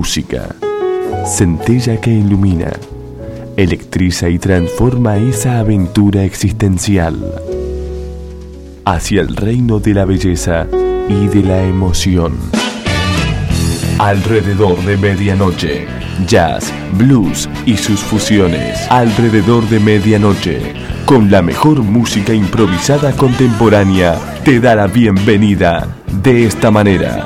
música, centella que ilumina, electriza y transforma esa aventura existencial hacia el reino de la belleza y de la emoción. Alrededor de medianoche, jazz, blues y sus fusiones. Alrededor de medianoche, con la mejor música improvisada contemporánea, te da la bienvenida de esta manera.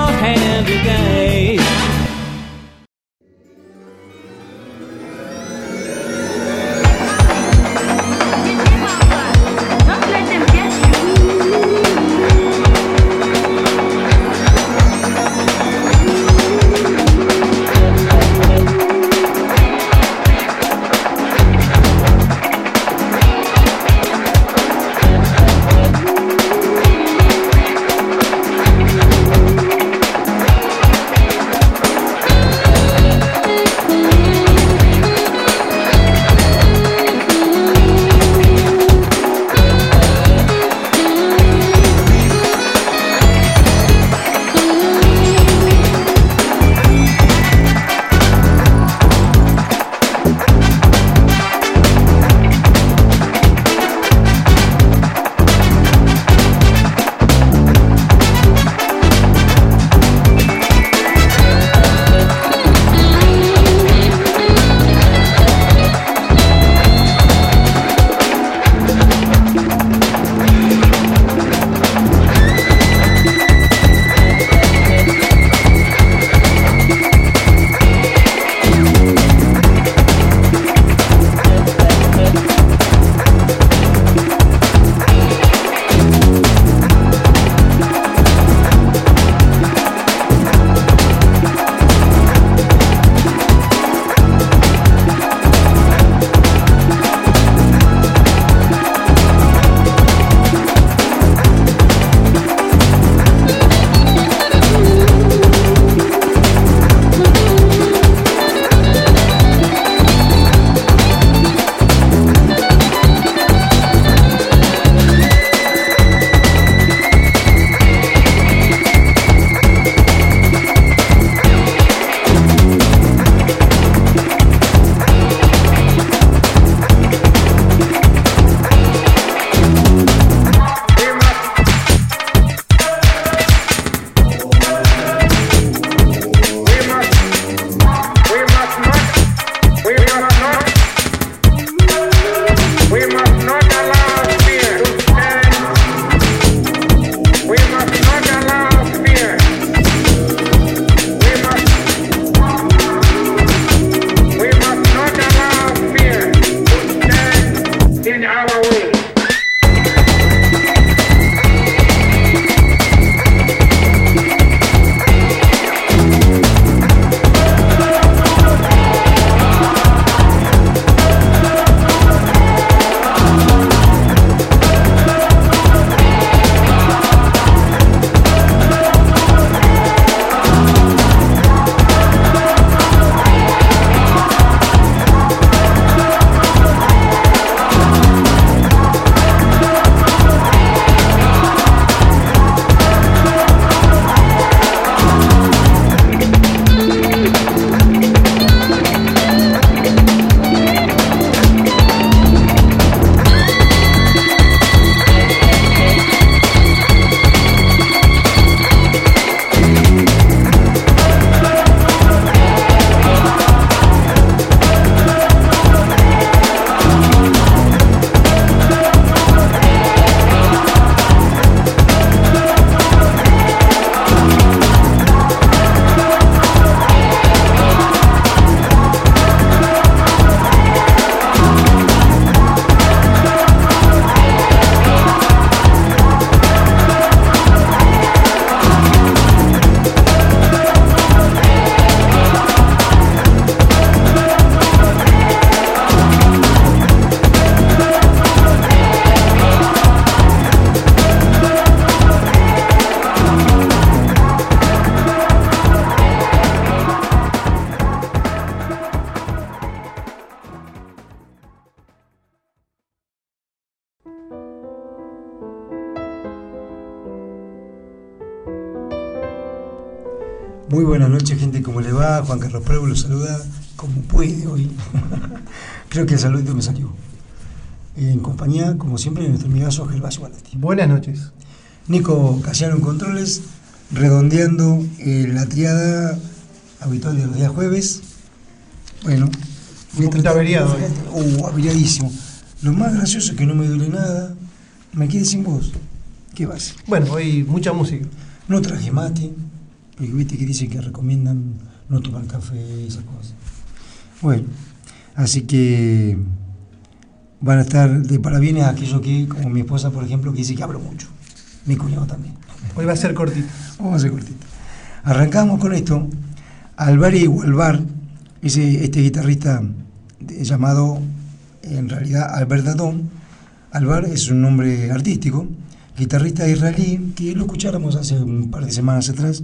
Muy buenas noches, gente, ¿cómo le va? Juan Carlos Prego los saluda como puede hoy. Creo que el saludito me salió. En compañía, como siempre, de nuestro amigazo Gervasio Baldetti. Buenas noches. Nico Casiano en controles, redondeando la triada habitual de los días jueves. Bueno, un poquito averiado. Averiadísimo. Lo más gracioso es que no me duele nada. Me quedé sin voz. ¿Qué va a hacer? Bueno, hoy mucha música. No traje mate, porque viste que dicen que recomiendan no tomar café y esas cosas. Bueno, así que van a estar de parabienes aquellos que, como mi esposa, por ejemplo, que dice que hablo mucho. Mi cuñado también. Hoy va a ser cortito. Vamos a hacer cortito. Arrancamos con esto. Alvari Gualbar, este guitarrista llamado, en realidad, Albert Dadon. Alvar es un nombre artístico, guitarrista israelí, que lo escucháramos hace un par de semanas atrás.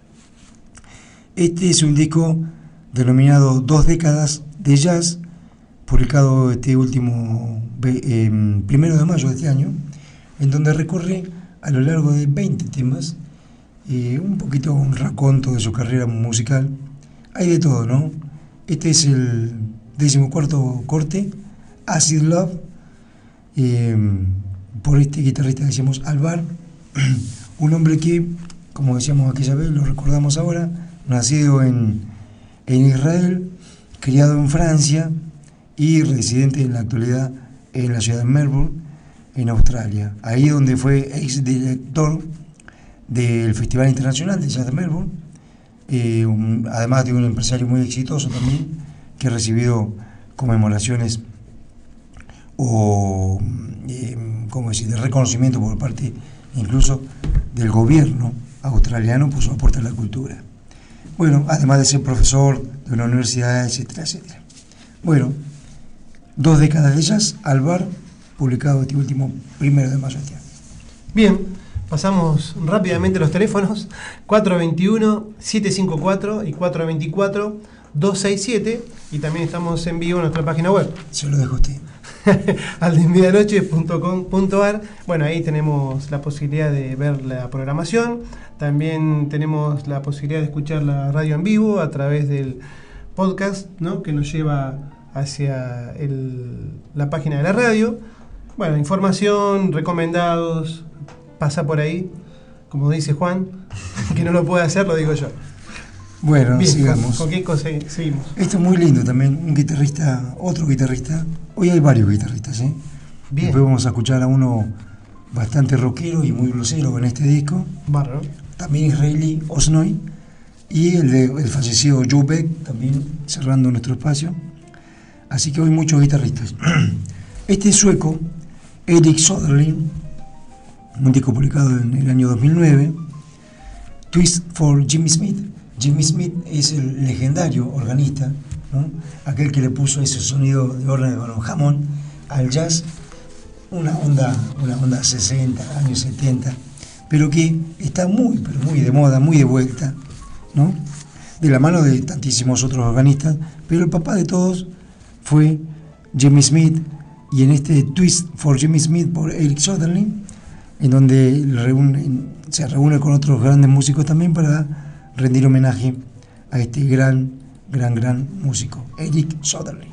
Este es un disco denominado 2 décadas de jazz, publicado este último 1 de mayo de este año, en donde recorre a lo largo de 20 temas, un poquito un raconto de su carrera musical. Hay de todo, ¿no? Este es el 14º corte, Acid Love, por este guitarrista que decíamos Alvar, un hombre que, como decíamos aquella vez, lo recordamos ahora, nacido en Israel, criado en Francia y residente en la actualidad en la ciudad de Melbourne, en Australia. Ahí donde fue exdirector del Festival Internacional de Jazz de Melbourne, además de un empresario muy exitoso también, que ha recibido conmemoraciones o de reconocimiento por parte incluso del gobierno australiano por su aporte a la cultura. Bueno, además de ser profesor de una universidad, etcétera, etcétera. Bueno, 2 décadas de jazz, Alvar, publicado este último 1 de mayo de este año. Bien, pasamos rápidamente los teléfonos, 421-754 y 424-267, y también estamos en vivo en nuestra página web. Se lo dejo a usted. aldemedianoche.com.ar. Bueno, ahí tenemos la posibilidad de ver la programación. También tenemos la posibilidad de escuchar la radio en vivo a través del podcast, ¿no?, que nos lleva hacia la página de la radio. Bueno, información, recomendados, pasa por ahí, como dice Juan, que no lo puede hacer, lo digo yo. Bueno, bien, sigamos. ¿Con qué cosa seguimos? Esto es muy lindo también, un guitarrista, otro guitarrista. Hoy hay varios guitarristas, ¿eh? Bien. Después vamos a escuchar a uno bastante rockero y muy blusero en este disco. Bárbaro. También Israelí, Osnoy, y el fallecido Joe Beck, también cerrando nuestro espacio. Así que hoy muchos guitarristas. Este sueco, Erik Söderling, un disco publicado en el año 2009, Twist for Jimmy Smith. Jimmy Smith es el legendario organista, ¿no?, aquel que le puso ese sonido de órgano con jamón al jazz, una onda 60, años 70, pero que está muy, pero muy de moda, muy de vuelta, ¿no?, de la mano de tantísimos otros organistas, pero el papá de todos fue Jimmy Smith, y en este Twist for Jimmy Smith por Erik Söderling, en donde se reúne con otros grandes músicos también para rendir homenaje a este gran músico, Erik Söderling.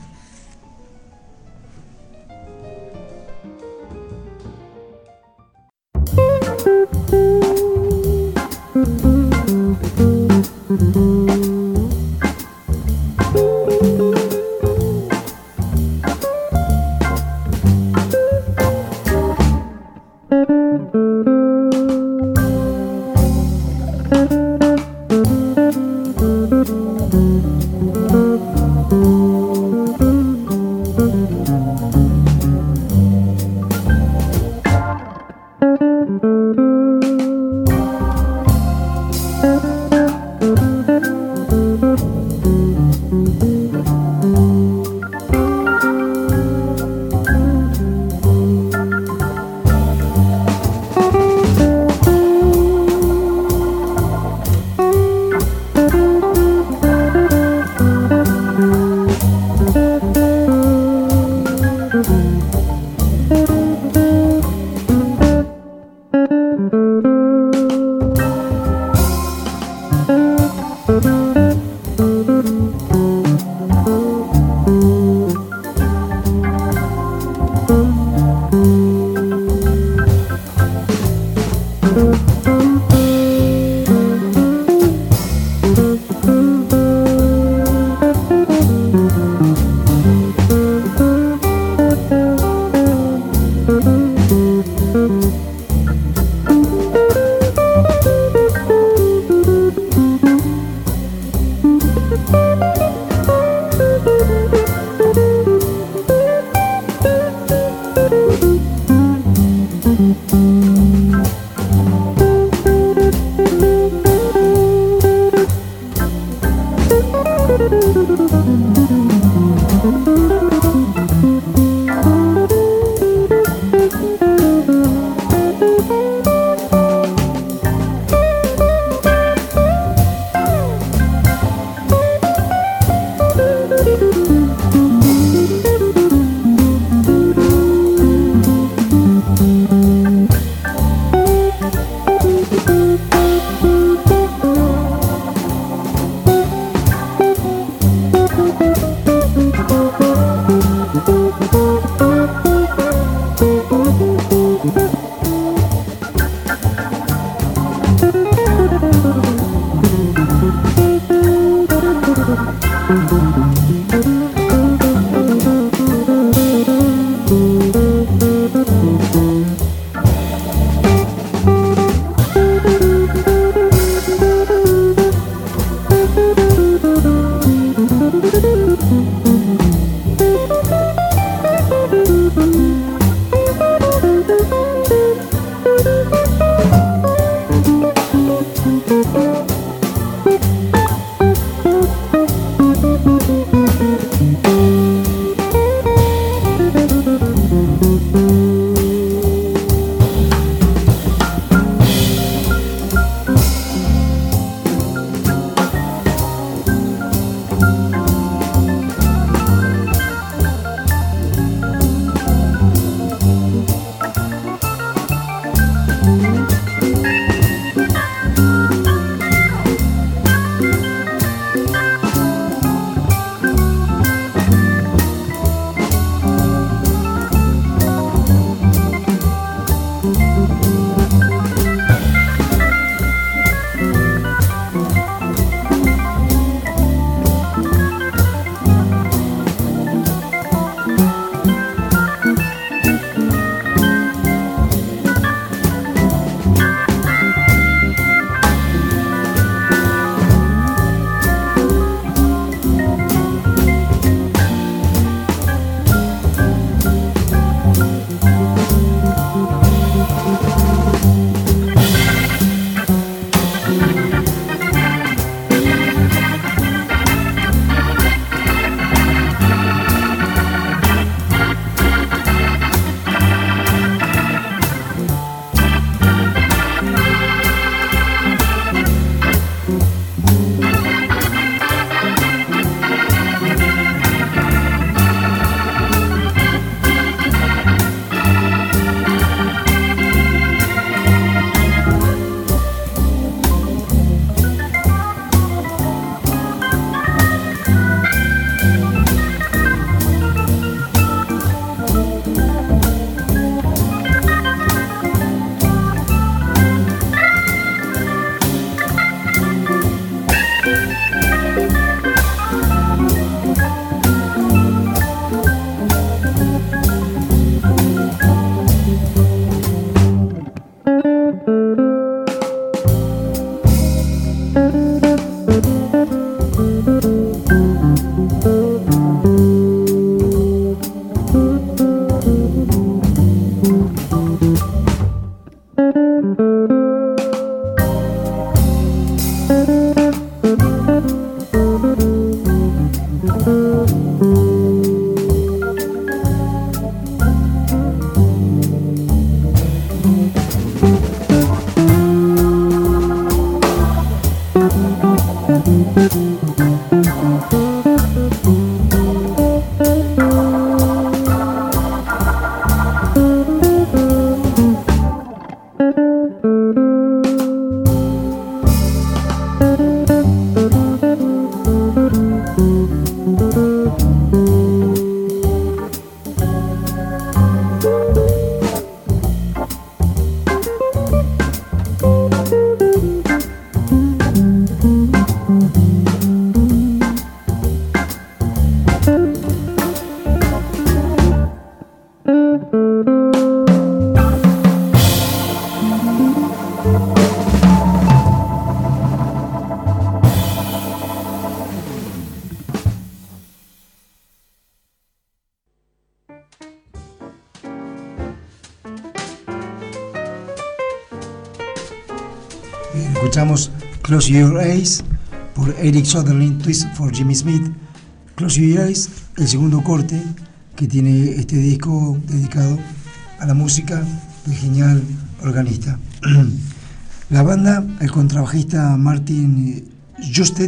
Escuchamos Close Your Eyes por Eric Sutherland, Twist for Jimmy Smith. Close Your Eyes, el segundo corte que tiene este disco dedicado a la música del genial organista. La banda, el contrabajista Martin Justed,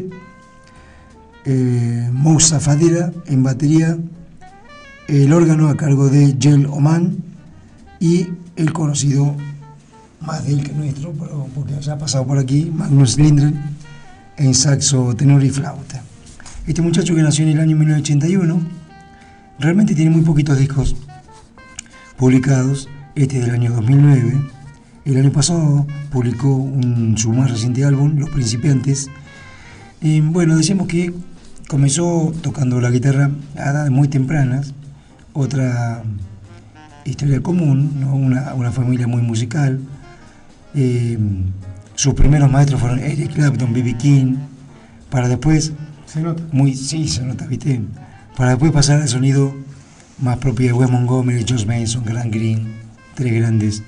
Moussa Fadera en batería, el órgano a cargo de Jel Oman y el conocido, más de él que nuestro, pero porque ya ha pasado por aquí, Magnus Lindgren en saxo, tenor y flauta. Este muchacho, que nació en el año 1981, realmente tiene muy poquitos discos publicados. Este del año 2009. El año pasado publicó su más reciente álbum, Los Principiantes. Bueno, decíamos que comenzó tocando la guitarra a edades muy tempranas. Otra historia común, ¿no? Una familia muy musical. Sus primeros maestros fueron Eric Clapton, B.B. King, para después... Se nota. Sí, se nota, ¿viste? Para después pasar al sonido más propio de Wes Montgomery, George Benson, Grant Green, tres grandes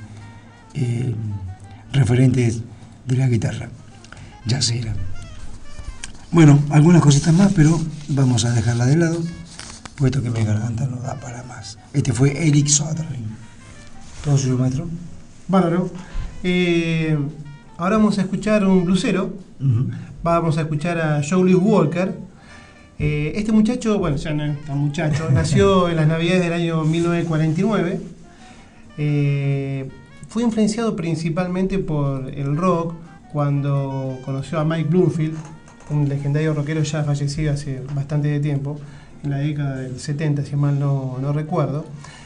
referentes de la guitarra jazzera. Bueno, algunas cositas más, pero vamos a dejarla de lado, puesto que mi garganta no da para más. Este fue Eric Sutherland. ¿Todo suyo, maestro? Bárbaro. Ahora vamos a escuchar un blusero. Uh-huh. Vamos a escuchar a Joe Louis Walker. Este muchacho, bueno, ya no es tan muchacho, nació en las Navidades del año 1949. Fue influenciado principalmente por el rock cuando conoció a Mike Bloomfield, un legendario rockero ya fallecido hace bastante tiempo, en la década del 70, si mal no recuerdo.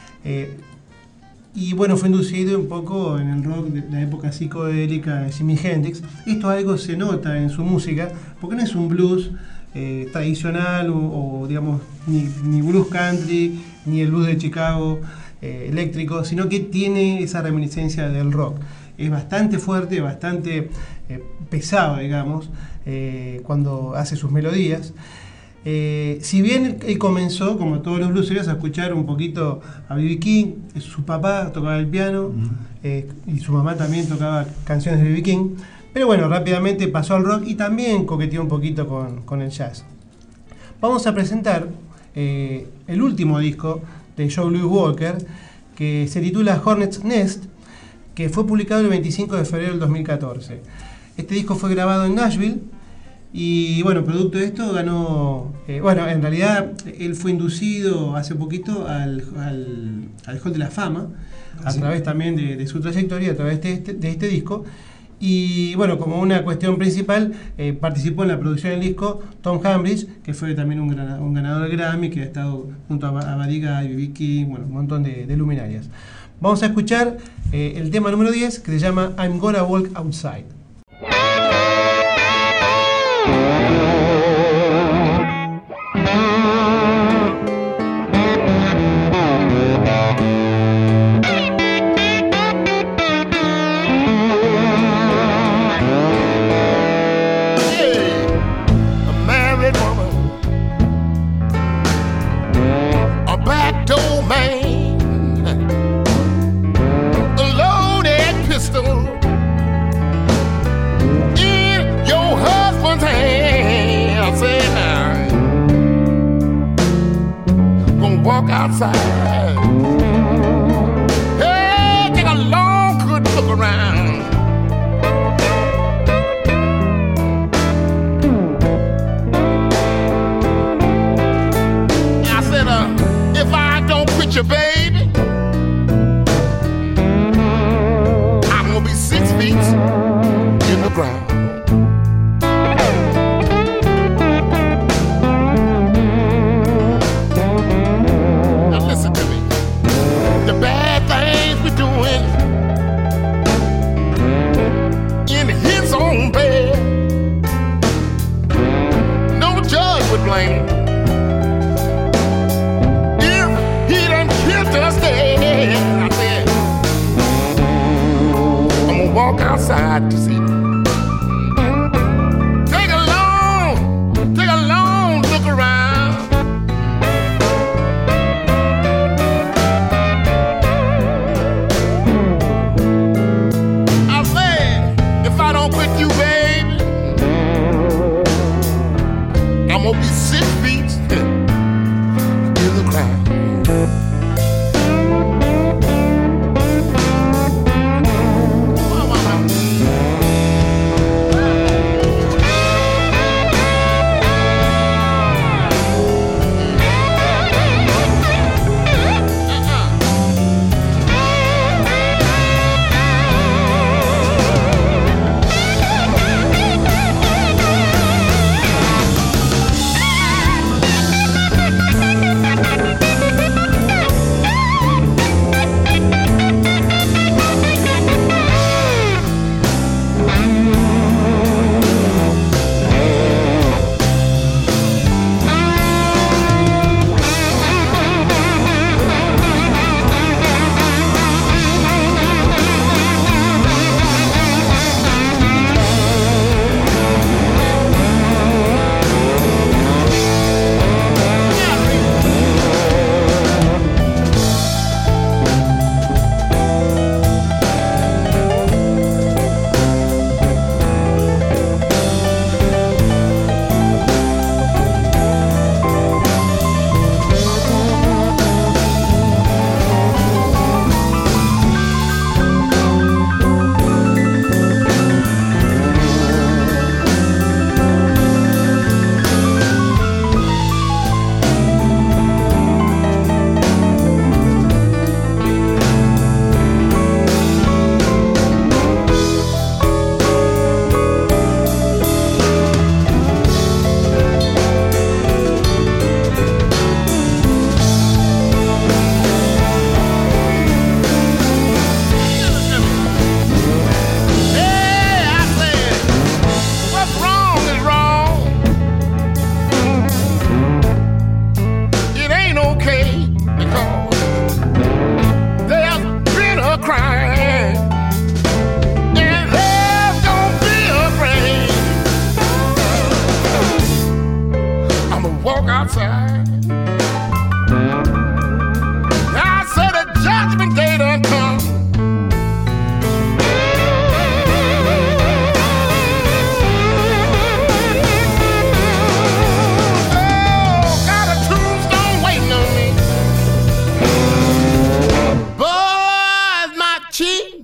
Y bueno, fue inducido un poco en el rock de la época psicodélica de Jimi Hendrix. Esto algo se nota en su música, porque no es un blues tradicional o digamos, ni blues country, ni el blues de Chicago eléctrico, sino que tiene esa reminiscencia del rock. Es bastante fuerte, bastante pesado, digamos, cuando hace sus melodías. Si bien él comenzó, como todos los blueseros, a escuchar un poquito a B.B. King, su papá tocaba el piano, y su mamá también tocaba canciones de B.B. King, pero bueno, rápidamente pasó al rock y también coqueteó un poquito con el jazz. Vamos a presentar el último disco de Joe Louis Walker, que se titula Hornet's Nest, que fue publicado el 25 de febrero del 2014. Este disco fue grabado en Nashville. Y bueno, producto de esto ganó... bueno, en realidad él fue inducido hace poquito al Hall de la Fama, a través también de su trayectoria, a través de este disco. Y bueno, como una cuestión principal, participó en la producción del disco Tom Hambridge, que fue también un ganador del Grammy, que ha estado junto a Buddy Guy, B.B. King, bueno, un montón de luminarias. Vamos a escuchar el tema número 10, que se llama I'm Gonna Walk Outside. Walk outside. Hey, take a long, good look around. I said, if I don't quit you, baby, I'm gonna be 6 feet in the ground. Walk outside to see. Take a long look around. I said, if I don't quit you,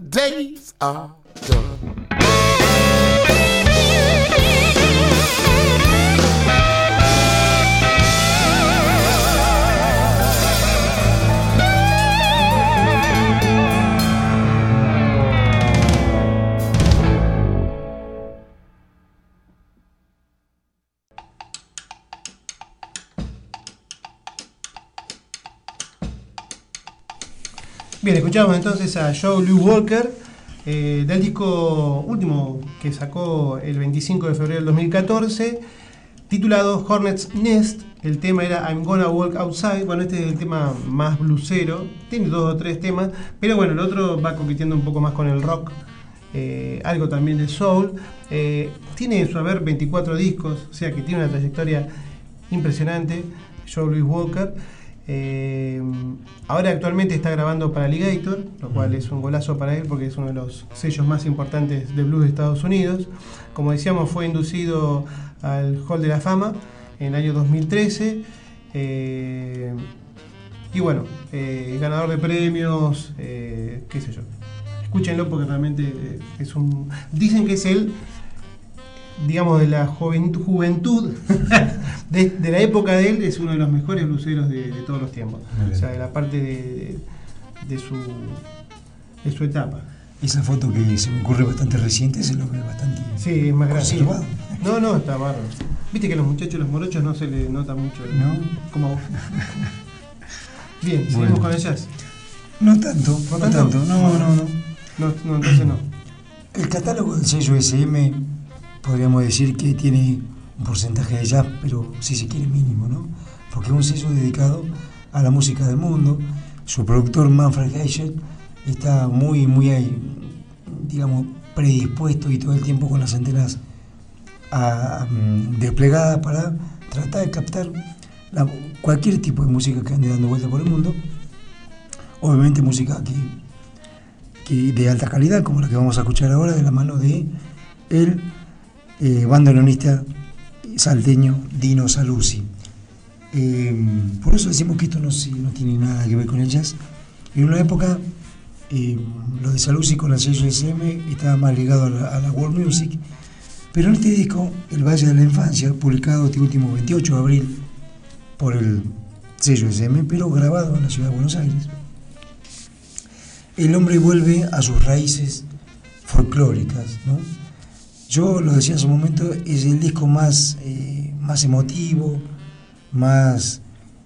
days are done. Bien, escuchamos entonces a Joe Louis Walker del disco último que sacó el 25 de febrero del 2014, titulado Hornet's Nest. El tema era I'm Gonna Walk Outside. Bueno, este es el tema más bluesero, tiene 2 o 3 temas, pero bueno, el otro va compitiendo un poco más con el rock, algo también de soul. Tiene en su haber 24 discos, o sea que tiene una trayectoria impresionante, Joe Louis Walker. Ahora actualmente está grabando para Alligator, lo cual es un golazo para él porque es uno de los sellos más importantes de blues de Estados Unidos. Como decíamos, fue inducido al Hall de la Fama en el año 2013 y bueno, ganador de premios, qué sé yo. Escúchenlo porque realmente es un... Dicen que es él, digamos, de la juventud de la época de él, es uno de los mejores bluseros de todos los tiempos. O sea, de la parte de su etapa. Esa foto que se me ocurre bastante reciente se lo ve bastante. Sí, es más grande. Conservado. No, está bárbaro. Viste que a los muchachos, los morochos, no se les nota mucho. ¿No? Como a vos. Bien, seguimos Bueno. con el jazz. No tanto. No, Entonces no. El catálogo del sello SM podríamos decir que tiene un porcentaje de jazz, pero si se quiere mínimo, ¿no? Porque es un sello dedicado a la música del mundo. Su productor Manfred Eicher está muy digamos, predispuesto y todo el tiempo con las antenas desplegadas para tratar de captar cualquier tipo de música que ande dando vuelta por el mundo. Obviamente música que de alta calidad, como la que vamos a escuchar ahora, de la mano de el bandoneonista salteño Dino Saluzzi. Por eso decimos que esto no tiene nada que ver con el jazz. En una época lo de Saluzzi con el sello SM estaba más ligado a la world music, pero en este disco, El Valle de la Infancia, publicado este último 28 de abril por el sello SM, pero grabado en la ciudad de Buenos Aires, el hombre vuelve a sus raíces folclóricas, ¿no? Yo lo decía hace un momento, es el disco más emotivo, más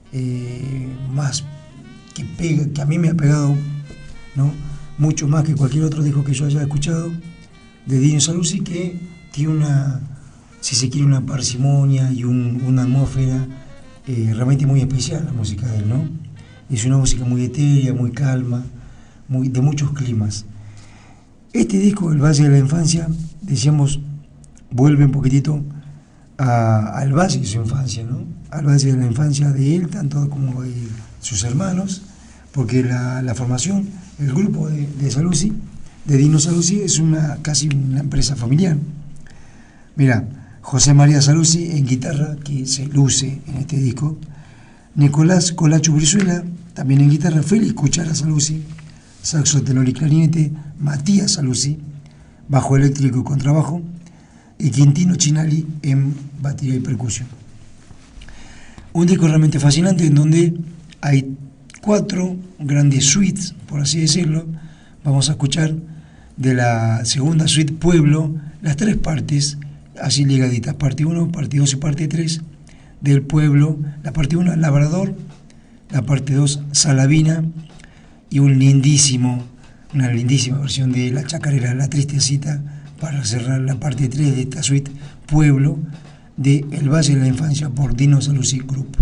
que pega, que a mí me ha pegado, ¿no? Mucho más que cualquier otro disco que yo haya escuchado de Dino Saluzzi, que tiene una, si se quiere, una parsimonia y una atmósfera realmente muy especial, la música de él, ¿no? Es una música muy etérea, muy calma, de muchos climas. Este disco, El Valle de la Infancia, decíamos, vuelve un poquitito al valle de su infancia, ¿no? Al valle de la infancia de él, tanto como de sus hermanos, porque la formación, el grupo de Saluzzi, de Dino Saluzzi, es casi una empresa familiar. Mira, José María Saluzzi en guitarra, que se luce en este disco, Nicolás Colacho Brizuela, también en guitarra, Félix Cuchara Saluzzi, saxo, tenor y clarinete, Matías Saluzzi, bajo eléctrico y contrabajo, y Quintino Chinali en batería y percusión. Un disco realmente fascinante en donde hay 4 grandes suites, por así decirlo. Vamos a escuchar de la segunda suite Pueblo las 3 partes, así ligaditas, parte 1, parte 2 y parte 3 del Pueblo. La parte 1 Labrador, la parte 2 Salavina y una lindísima versión de La Chacarera, La Tristecita, para cerrar la parte 3 de esta suite Pueblo de El Valle de la Infancia por Dino Saluzzi Group.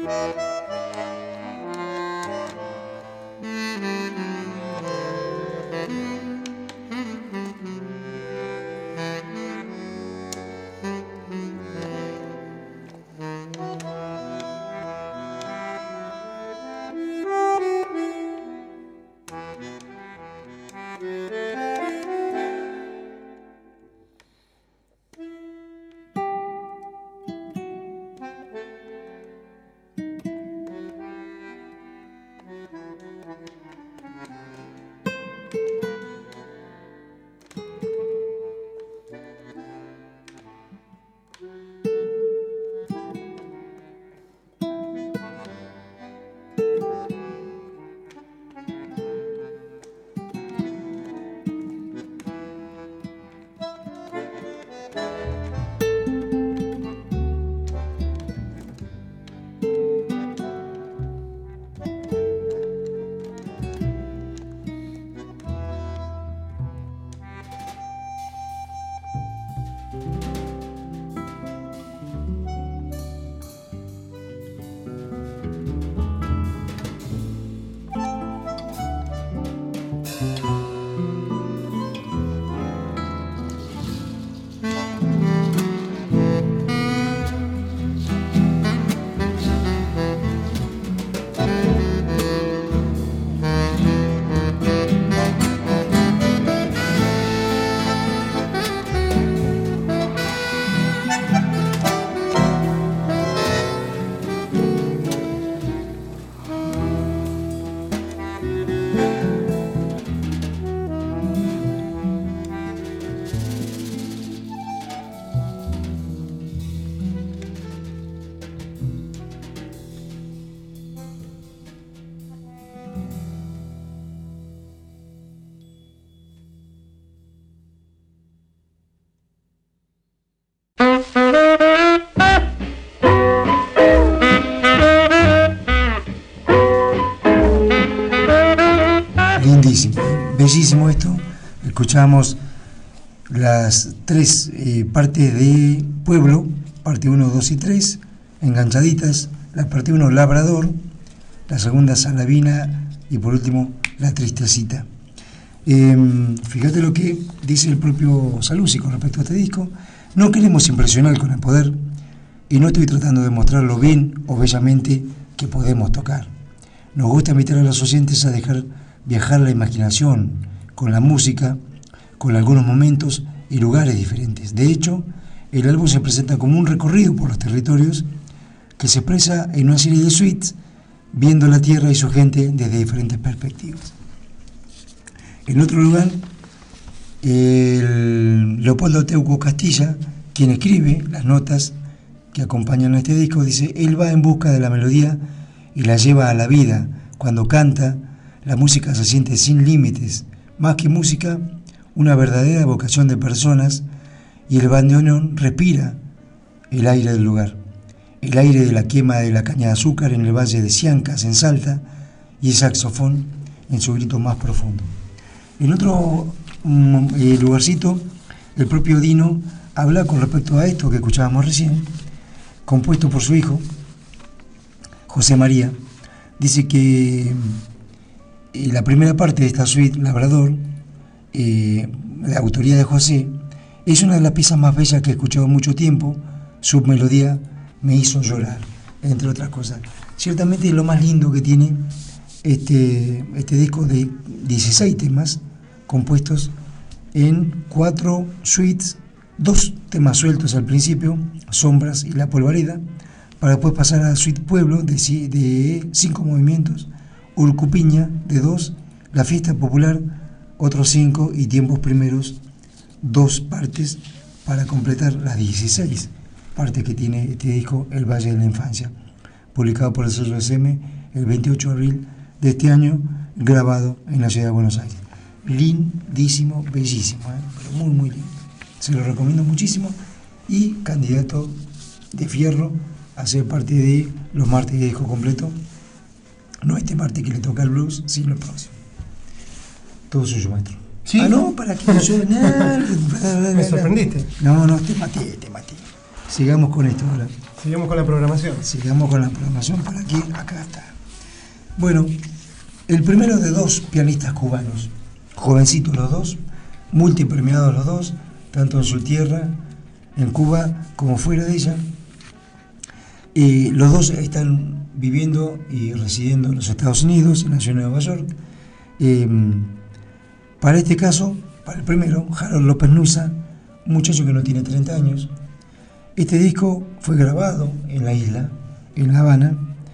Lindísimo, bellísimo esto. Escuchamos las tres partes de Pueblo, parte 1, 2 y 3, enganchaditas. La parte 1, Labrador, la segunda, Salavina, y por último, La Tristecita. Fíjate lo que dice el propio Saluzzi con respecto a este disco. No queremos impresionar con el poder y no estoy tratando de mostrar lo bien o bellamente que podemos tocar. Nos gusta invitar a los oyentes a dejar viajar la imaginación con la música, con algunos momentos y lugares diferentes. De hecho, el álbum se presenta como un recorrido por los territorios que se expresa en una serie de suites, viendo la tierra y su gente desde diferentes perspectivas. En otro lugar, Leopoldo Teuco Castilla, quien escribe las notas que acompañan a este disco, dice: él va en busca de la melodía y la lleva a la vida. Cuando canta, la música se siente sin límites, más que música, una verdadera evocación de personas, y el bandoneón respira el aire del lugar, el aire de la quema de la caña de azúcar en el valle de Siancas, en Salta, y el saxofón en su grito más profundo. En otro lugarcito, el propio Dino habla con respecto a esto que escuchábamos recién, compuesto por su hijo, José María. Dice que la primera parte de esta suite, Labrador, de autoría de José, es una de las piezas más bellas que he escuchado en mucho tiempo. Su melodía me hizo llorar, entre otras cosas. Ciertamente es lo más lindo que tiene este disco de 16 temas compuestos en 4 suites, 2 temas sueltos al principio, Sombras y La Polvareda, para después pasar a la suite Pueblo de 5 movimientos, Urcupiña de 2, La Fiesta Popular otros 5 y Tiempos Primeros 2 partes para completar las 16 partes que tiene este disco, El Valle de la Infancia, publicado por el sello SM el 28 de abril de este año, grabado en la ciudad de Buenos Aires. Lindísimo, bellísimo, pero muy muy lindo. Se lo recomiendo muchísimo y candidato de fierro a ser parte de los martes de disco completo. No este martes que le toca el blues, sino el próximo. Todo suyo, maestro. ¿Sí? Ah, no, para que yo... Me sorprendiste. No, te maté. Sigamos con esto ahora. Sigamos con la programación. Sigamos con la programación por aquí, acá está. Bueno, el primero de dos pianistas cubanos, jovencitos los dos, multipremiados los dos, tanto en su tierra, en Cuba, como fuera de ella. Los dos están viviendo y residiendo en los Estados Unidos, en la ciudad de Nueva York. Para este caso, para el primero, Harold López Nussa, un muchacho que no tiene 30 años. Este disco fue grabado en la isla, en La Habana,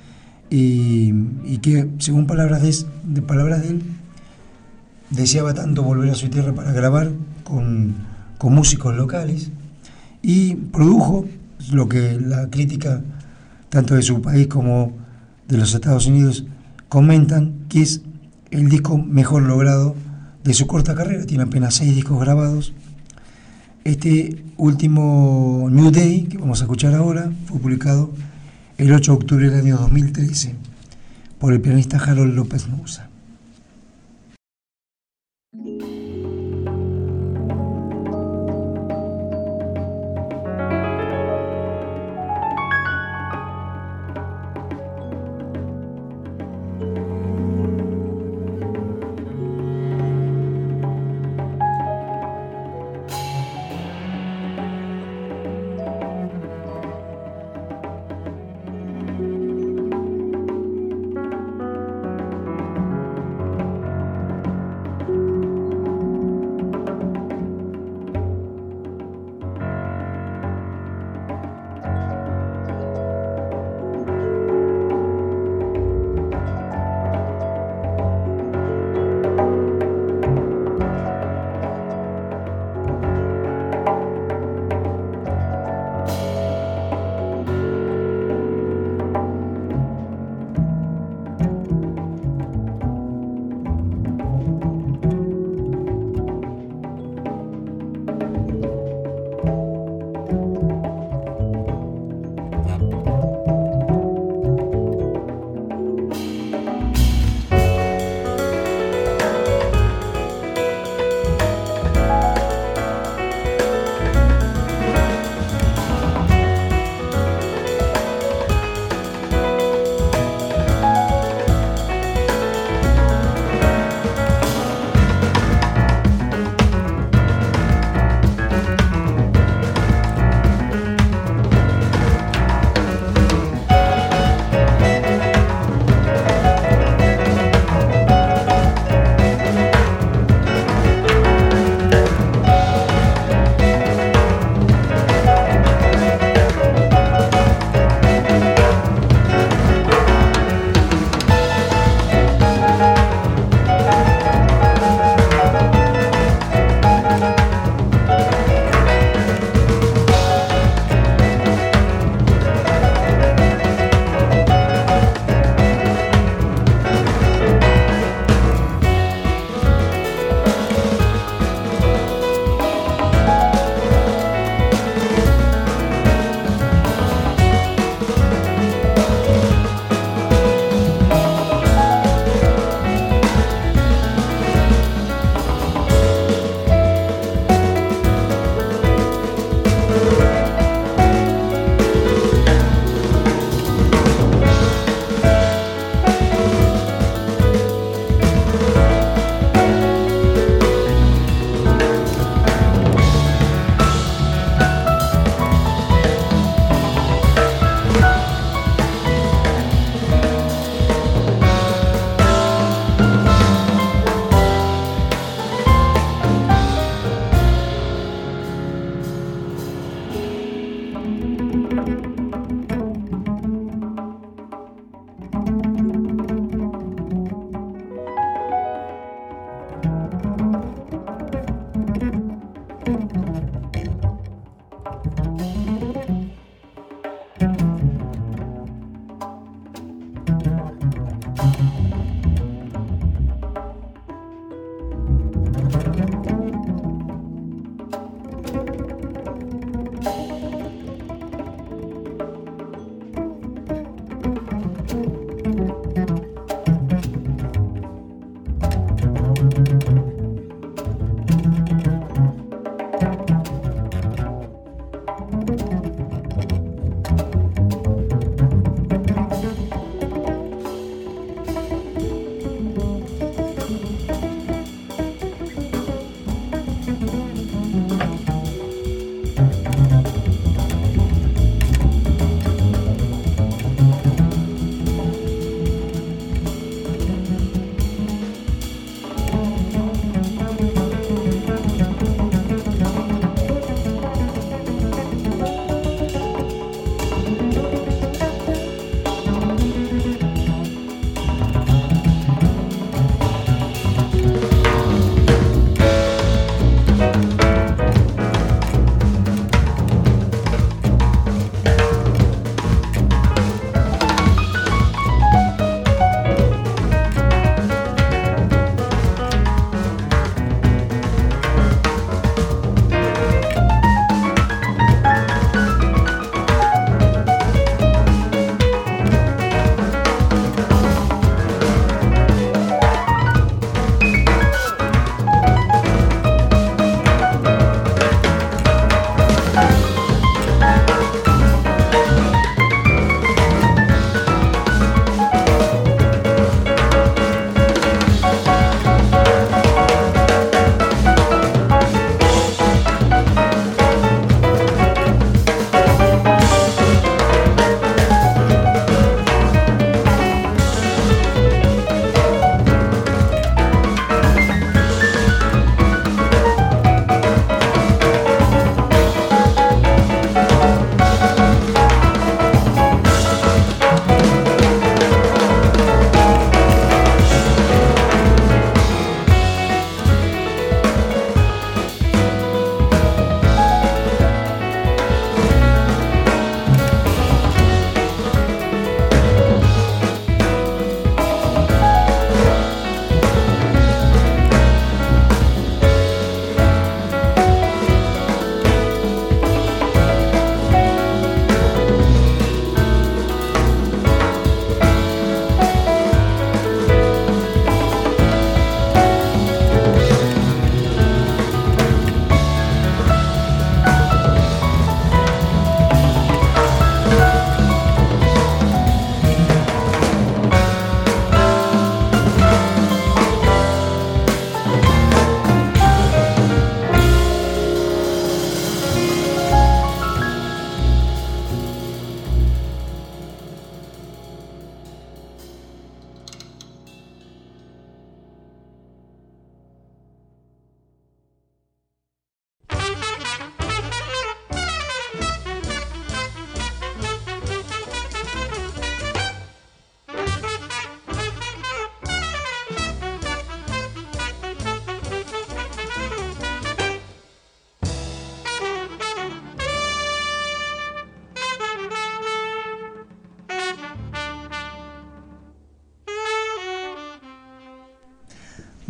y que, según palabras de él, deseaba tanto volver a su tierra para grabar con músicos locales, y produjo lo que la crítica, tanto de su país como de los Estados Unidos, comentan que es el disco mejor logrado de su corta carrera. Tiene apenas 6 discos grabados. Este último, New Day, que vamos a escuchar ahora, fue publicado el 8 de octubre del año 2013 por el pianista Harold López Nussa.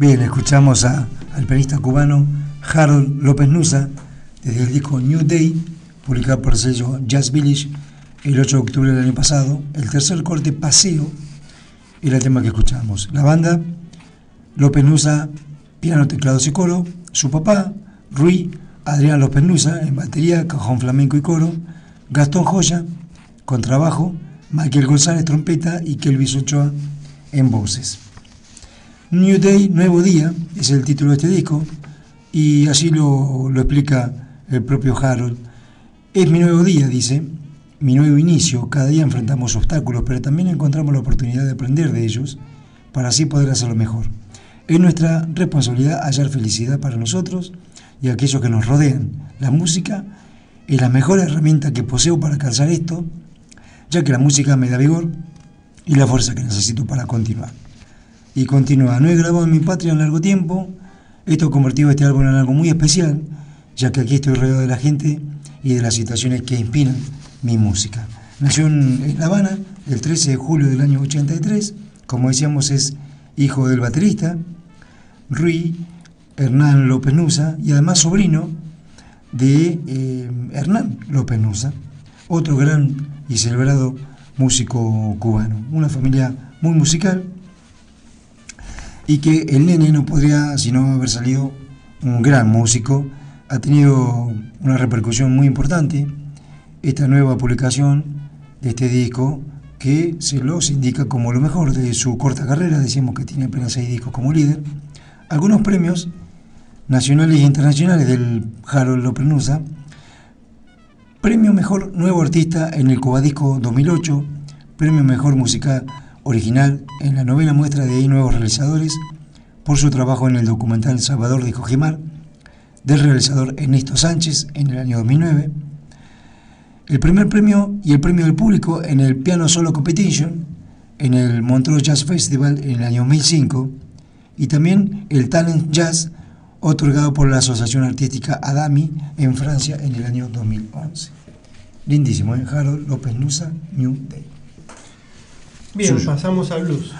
Bien, escuchamos al pianista cubano Harold López Nussa desde el disco New Day, publicado por el sello Jazz Village el 8 de octubre del año pasado. El tercer corte, Paseo, era el tema que escuchamos. La banda, López Nussa, piano, teclados y coro. Su papá, Rui Adrián López Nussa, en batería, cajón flamenco y coro. Gastón Joya, contrabajo. Michael González, trompeta, y Kelvis Ochoa en voces. New Day, Nuevo Día, es el título de este disco, y así lo explica el propio Harold. Es mi nuevo día, dice, mi nuevo inicio. Cada día enfrentamos obstáculos, pero también encontramos la oportunidad de aprender de ellos para así poder hacerlo mejor. Es nuestra responsabilidad hallar felicidad para nosotros y aquellos que nos rodean. La música es la mejor herramienta que poseo para alcanzar esto, ya que la música me da vigor y la fuerza que necesito para continuar. Y continúa: no he grabado en mi patria en largo tiempo. Esto ha convertido este álbum en algo muy especial, ya que aquí estoy rodeado de la gente y de las situaciones que inspiran mi música. Nació en La Habana el 13 de julio del año 83. Como decíamos, es hijo del baterista Rui Hernán López Nussa y además sobrino de Hernán López Nussa, otro gran y celebrado músico cubano. Una familia muy musical, y que el nene no podría sino haber salido un gran músico. Ha tenido una repercusión muy importante esta nueva publicación de este disco, que se los indica como lo mejor de su corta carrera. Decimos que tiene apenas 6 discos como líder. Algunos premios nacionales e internacionales del Harold López Nussa: Premio Mejor Nuevo Artista en el Cubadisco 2008, Premio Mejor Música Original en la novena muestra de Nuevos Realizadores por su trabajo en el documental Salvador de Cojimar, del realizador Ernesto Sánchez, en el año 2009. El primer premio y el premio del público en el Piano Solo Competition en el Montreux Jazz Festival en el año 2005, y también el Talent Jazz otorgado por la Asociación Artística Adami en Francia en el año 2011. Lindísimo, ¿eh? Harold López Nussa, New Day. Bien, Suyo. pasamos al blues.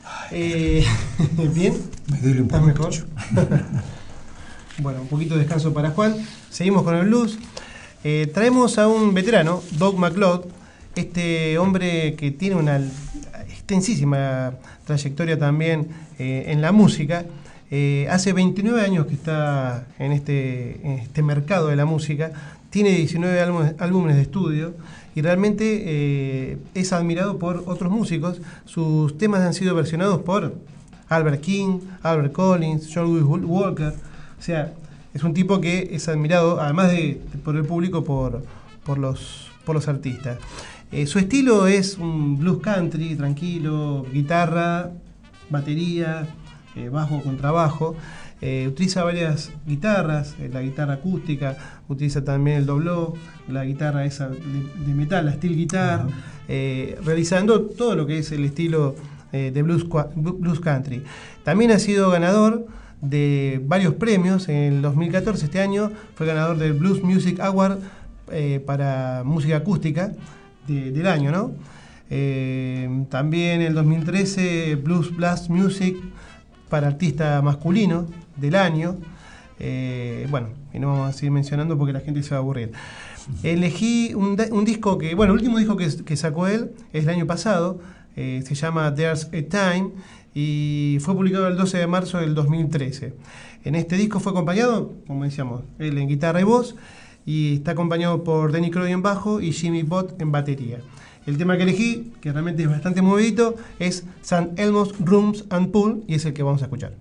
Bien, Me duele un ¿estás poco. mejor? Bueno, un poquito de descanso para Juan. Seguimos con el blues. Traemos a un veterano, Doug McLeod, este hombre que tiene una extensísima trayectoria también en la música. Hace 29 años que está en este mercado de la música. Tiene 19 álbumes de estudio y realmente es admirado por otros músicos. Sus temas han sido versionados por Albert King, Albert Collins, John Louis Walker. O sea, es un tipo que es admirado, además de por el público, por los artistas. Su estilo es un blues country, tranquilo, guitarra, batería, bajo, contrabajo. Utiliza varias guitarras, la guitarra acústica, utiliza también el dobló, la guitarra esa de metal, la steel guitar, realizando todo lo que es el estilo de blues country. También ha sido ganador de varios premios. En el 2014, este año, fue ganador del Blues Music Award para música acústica del año, ¿no? También en el 2013, Blues Blast Music para artista masculino del año. Bueno, y no vamos a seguir mencionando porque la gente se va a aburrir. Elegí un disco que, bueno, el último disco que sacó él es el año pasado, se llama There's a Time, y fue publicado el 12 de marzo del 2013. En este disco fue acompañado, como decíamos, él en guitarra y voz, y está acompañado por Denny Croy en bajo y Jimmy Bott en batería. El tema que elegí, que realmente es bastante movidito, es St. Elmo's Rooms and Pool, y es el que vamos a escuchar.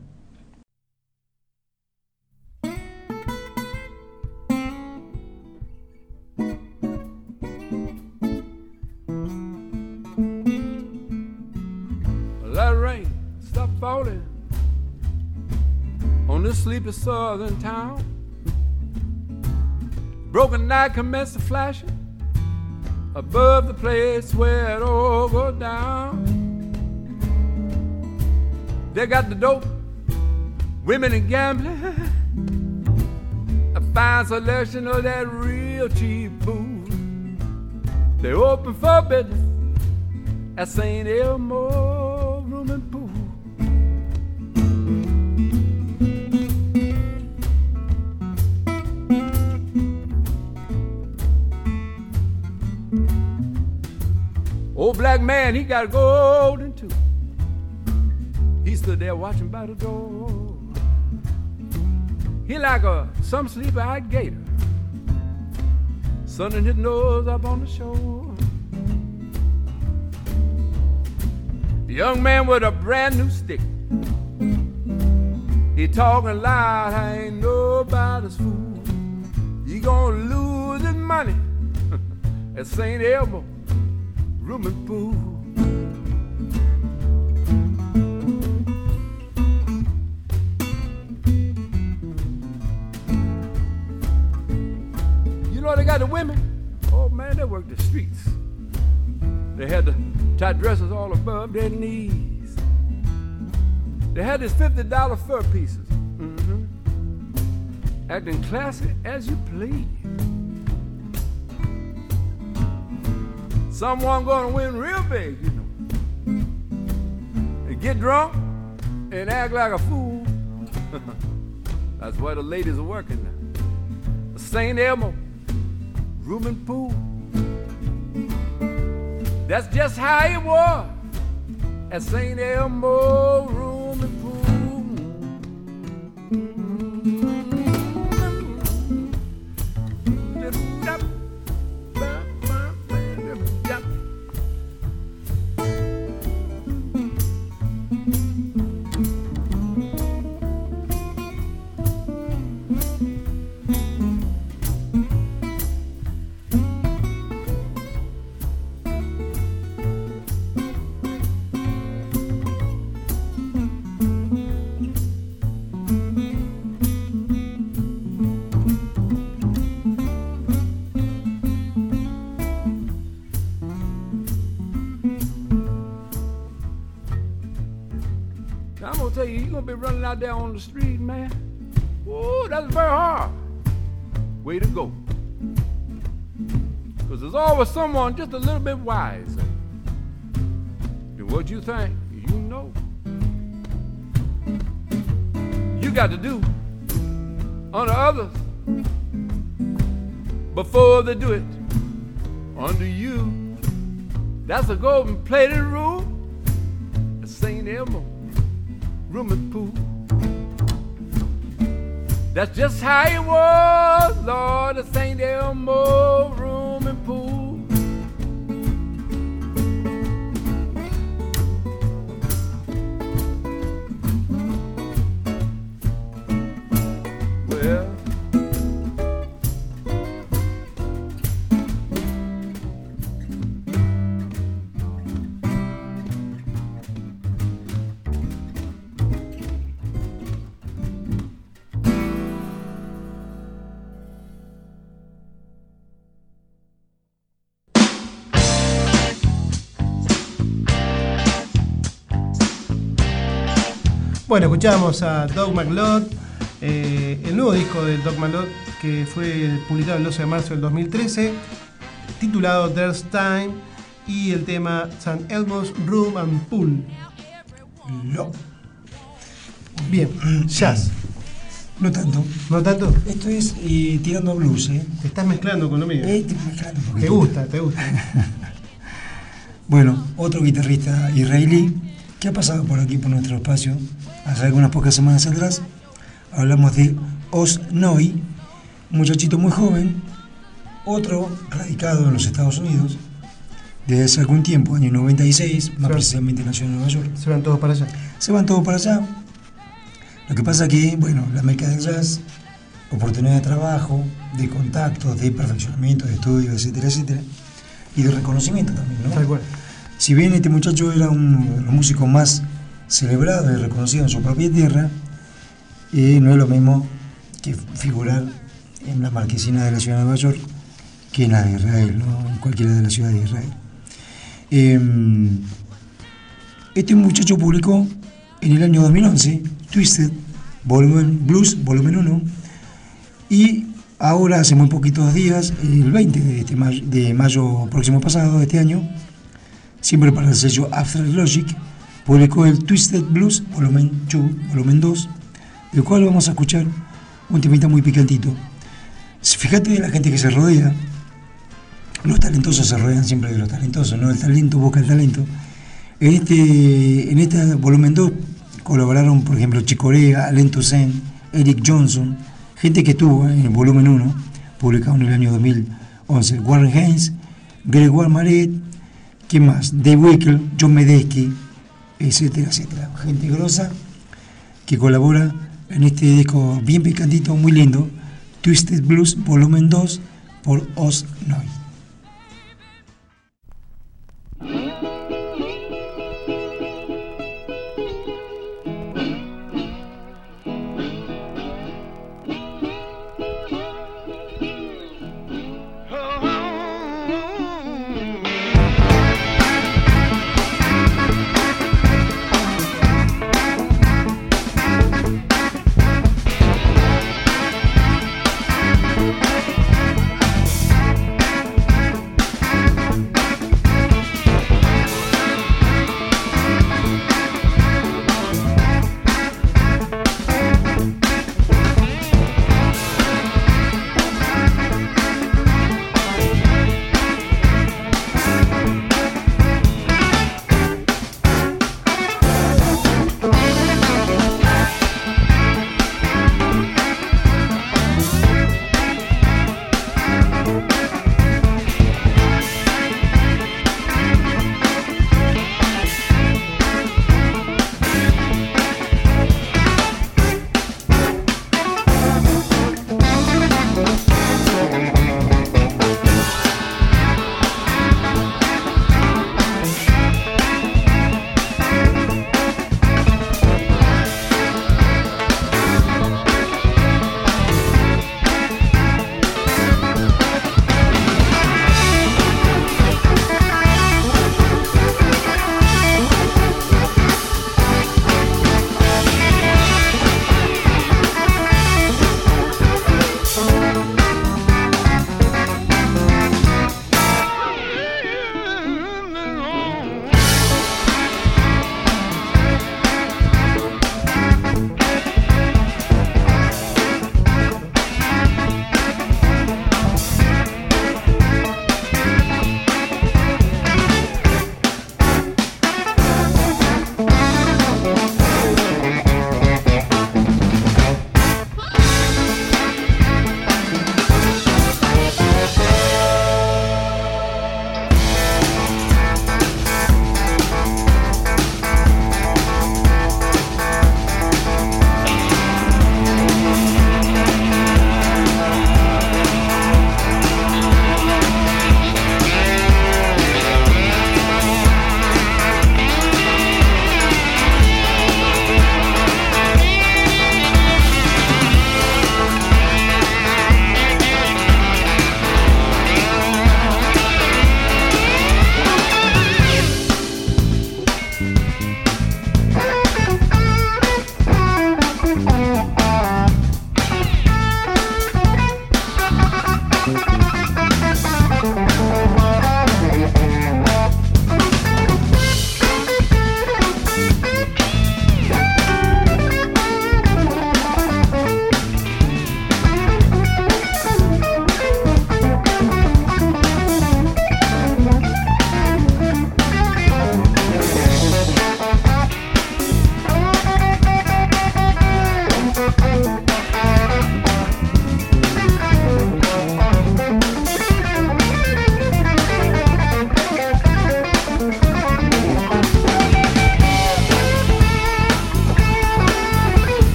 Let rain stop falling on this sleepy southern town. Broken night commenced flashing above the place where it all goes down. They got the dope, women and gambling, a fine selection of that real cheap booze. They open for business at St. Elmo Room and Pool. man, he got golden too. He stood there watching by the door. He like some sleepy-eyed gator, sunning his nose up on the shore. The young man with a brand new stick, he talking loud, I ain't nobody's fool. He gonna lose his money at St. Elmo Room and Pool. You know they got the women, oh man, they work the streets. They had the tight dresses all above their knees. They had these $50 fur pieces, acting classy as you please. Someone gonna win real big, you know, and get drunk and act like a fool. That's why the ladies are working now. St. Elmo Room and Pool. That's just how it was at St. Elmo Room and Pool. You're gonna be running out there on the street, man. Ooh, that's very hard. Way to go. Because there's always someone just a little bit wiser than what you think you know. You got to do unto others before they do it unto you. That's a golden plated rule at St. Elmo Room and Pool. That's just how it was, Lord, at St. Elmo Room and Pool. Well, bueno, escuchamos a Doug McLeod, el nuevo disco de Doug McLeod que fue publicado el 12 de marzo del 2013, titulado There's Time, y el tema St. Elmo's Room and Pool. Bien, jazz. No tanto. ¿No tanto? Esto es tirando a blues, ¿eh? Te estás mezclando con lo mío. Estoy mezclando un poquito. Te gusta. Bueno, otro guitarrista israelí que ha pasado por aquí, por nuestro espacio, hace algunas pocas semanas atrás. Hablamos de Oz Noy, un muchachito muy joven, otro radicado en los Estados Unidos desde hace algún tiempo, año 96, más precisamente nació en Nueva York. ¿Se van todos para allá? Se van todos para allá. Lo que pasa que, bueno, la meca del jazz, oportunidad de trabajo, de contactos, de perfeccionamiento, de estudio, etcétera, etcétera, y de reconocimiento también, ¿no? Tal cual. Si bien este muchacho era uno de los músicos más celebrados y reconocidos en su propia tierra, no es lo mismo que figurar en la marquesina de la ciudad de Nueva York que en la de Israel, ¿no? En cualquiera de las ciudades de Israel. Este muchacho publicó en el año 2011 Twisted Blues Volumen 1, y ahora hace muy poquitos días, el 20 de mayo próximo pasado de este año, siempre para el sello After Logic, publicó el Twisted Blues Volumen 2, del cual vamos a escuchar un temita muy picantito. Fíjate de la gente que se rodea los talentosos se rodean siempre de los talentosos, ¿no? El talento busca el talento. En este volumen 2 colaboraron, por ejemplo, Chicorea, Alain Toussaint, Eric Johnson, gente que estuvo en el volumen 1, publicado en el año 2011, Warren Haynes, Gregoire Maret, ¿quién más? Dave Wickle, John Medeski, etcétera, etcétera. Gente grosa que colabora en este disco bien picantito, muy lindo, Twisted Blues, volumen 2, por Oz Noy.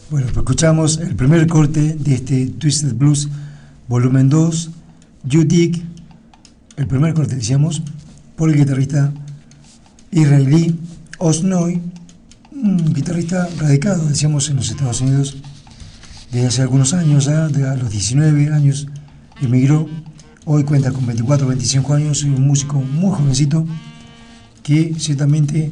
Bueno, pues escuchamos el primer corte de este Twisted Blues volumen 2, You Dig, el primer corte, decíamos, por el guitarrista israelí Osnoy, un guitarrista radicado, decíamos, en los Estados Unidos desde hace algunos años, a los 19 años emigró, hoy cuenta con 24 o 25 años, y un músico muy jovencito que ciertamente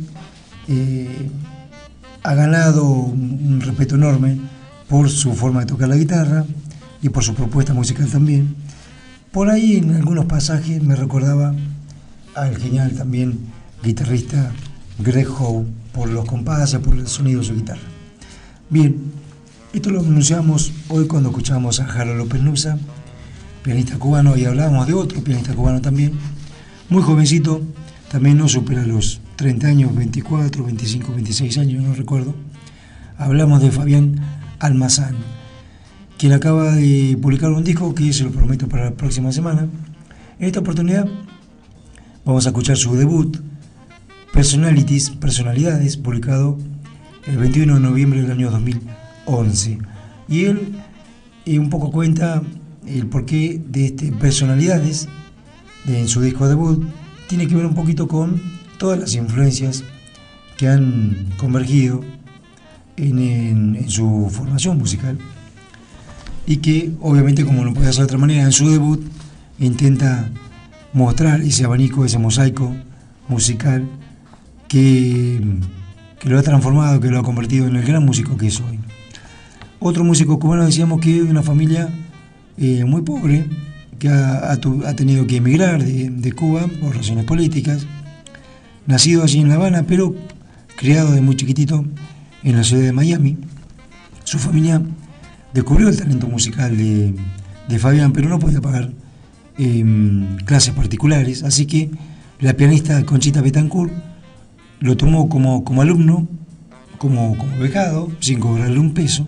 ha ganado un respeto enorme por su forma de tocar la guitarra y por su propuesta musical también. Por ahí en algunos pasajes me recordaba al genial también guitarrista Greg Howe por los compases, por el sonido de su guitarra. Bien, esto lo anunciamos hoy cuando escuchamos a Harold López Nussa, pianista cubano, y hablábamos de otro pianista cubano también, muy jovencito, también no supera los 30 años, 24, 25, 26 años, no recuerdo. Hablamos de Fabián Almazán, quien acaba de publicar un disco que se lo prometo para la próxima semana. En esta oportunidad vamos a escuchar su debut, Personalidades, publicado el 21 de noviembre del año 2011. Y él un poco cuenta el porqué de este Personalidades en su disco debut. Tiene que ver un poquito con todas las influencias que han convergido en su formación musical, y que obviamente, como no puede hacer de otra manera, en su debut intenta mostrar ese abanico, ese mosaico musical que lo ha transformado, que lo ha convertido en el gran músico que es hoy. Otro músico cubano, decíamos, que es de una familia muy pobre, que ha tenido que emigrar de Cuba por razones políticas, nacido allí en La Habana, pero criado de muy chiquitito en la ciudad de Miami. Su familia descubrió el talento musical de Fabián, pero no podía pagar clases particulares, así que la pianista Conchita Betancourt lo tomó como alumno, como becado, sin cobrarle un peso,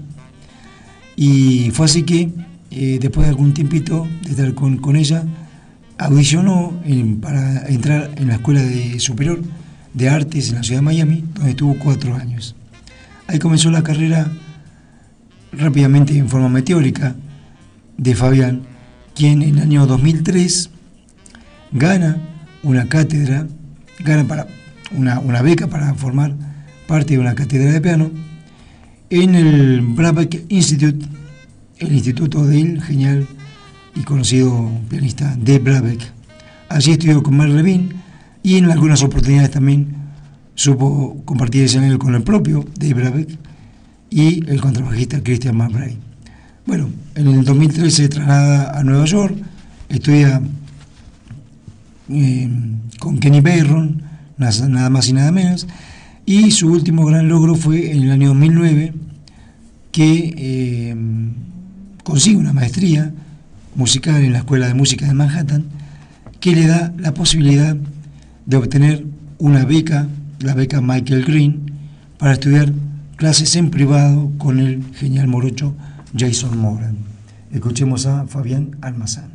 y fue así que después de algún tiempito de estar con ella, audicionó para entrar en la Escuela Superior de Artes en la ciudad de Miami, donde estuvo 4 años. Ahí comenzó la carrera rápidamente, en forma meteórica, de Fabián, quien en el año 2003 gana una cátedra, gana una beca para formar parte de una cátedra de piano en el Brabeck Institute, el instituto del genial y conocido pianista de Brabeck. Allí estudió con Merle Levine, y en algunas oportunidades también supo compartir escenario con el propio Dave Brabeck y el contrabajista Christian McBride. Bueno, en el 2013 se traslada a Nueva York, estudia con Kenny Barron, nada más y nada menos, y su último gran logro fue en el año 2009, que consigue una maestría musical en la Escuela de Música de Manhattan, que le da la posibilidad de obtener una beca, la beca Michael Green, para estudiar clases en privado con el genial morocho Jason Moran. Escuchemos a Fabián Almazán.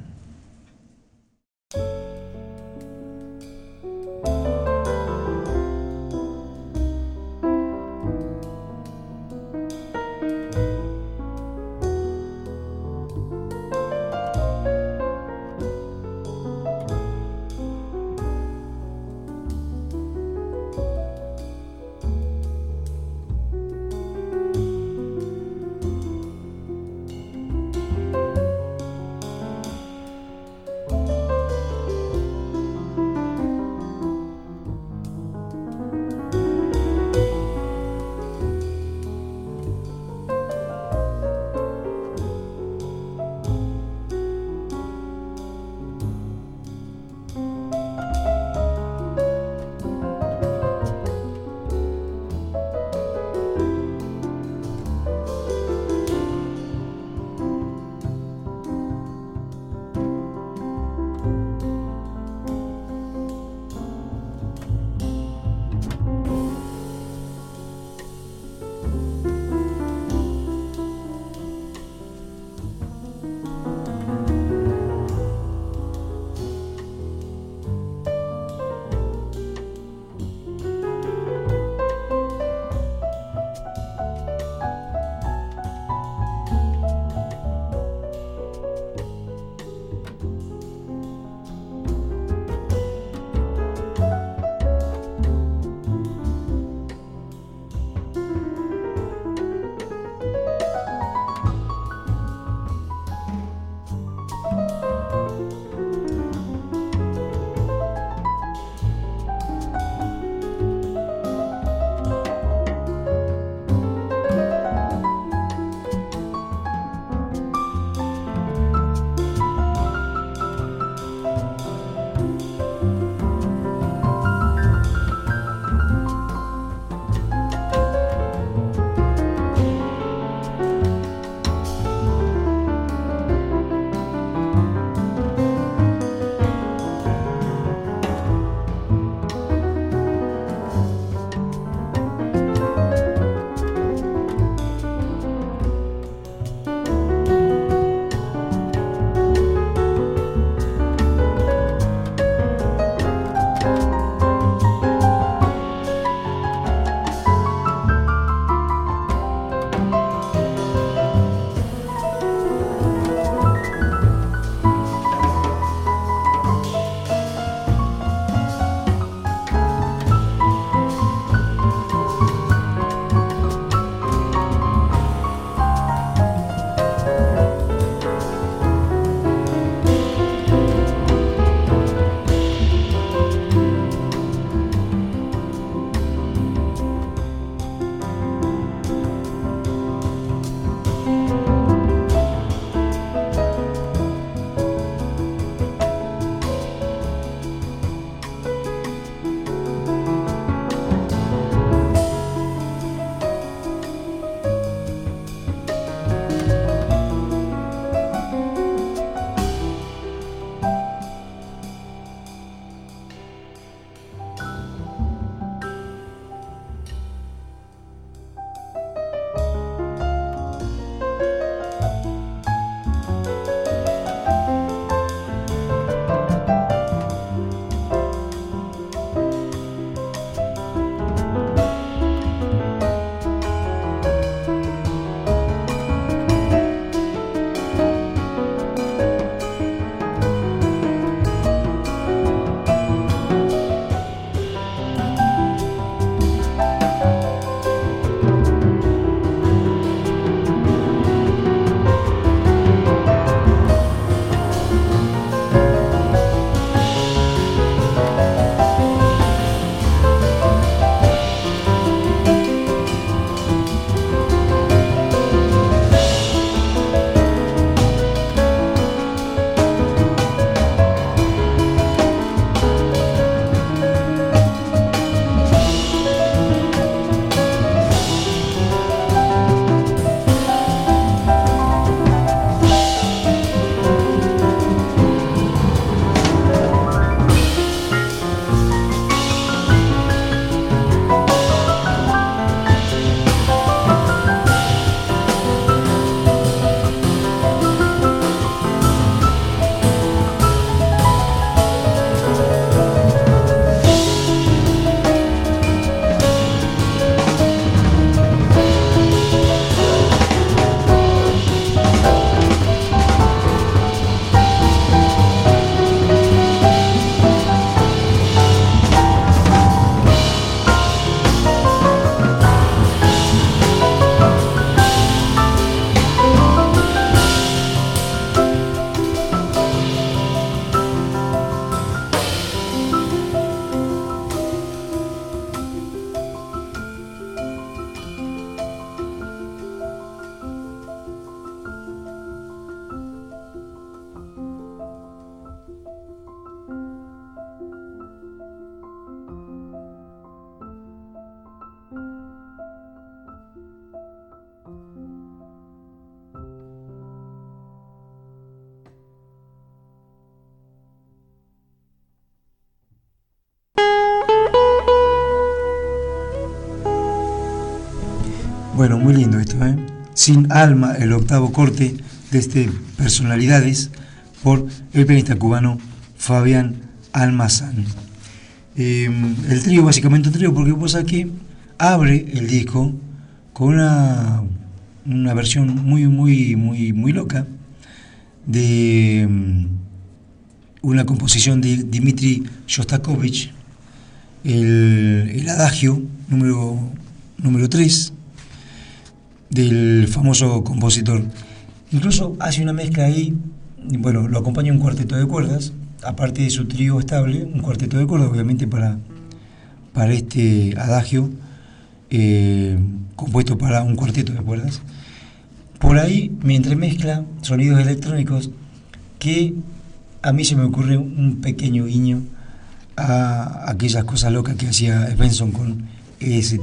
Bueno, muy lindo esto, ¿eh? Sin Alma, el octavo corte de este Personalidades por el pianista cubano Fabián Almazán. El trío, básicamente un trío, porque vos sabés que abre el disco con una versión muy loca de una composición de Dmitri Shostakovich, el adagio número 3 del famoso compositor. Incluso hace una mezcla ahí, bueno, lo acompaña un cuarteto de cuerdas, aparte de su trío estable, un cuarteto de cuerdas, obviamente para este adagio, compuesto para un cuarteto de cuerdas. Por ahí me entremezcla sonidos electrónicos que a mí se me ocurre un pequeño guiño a aquellas cosas locas que hacía Svensson con EST.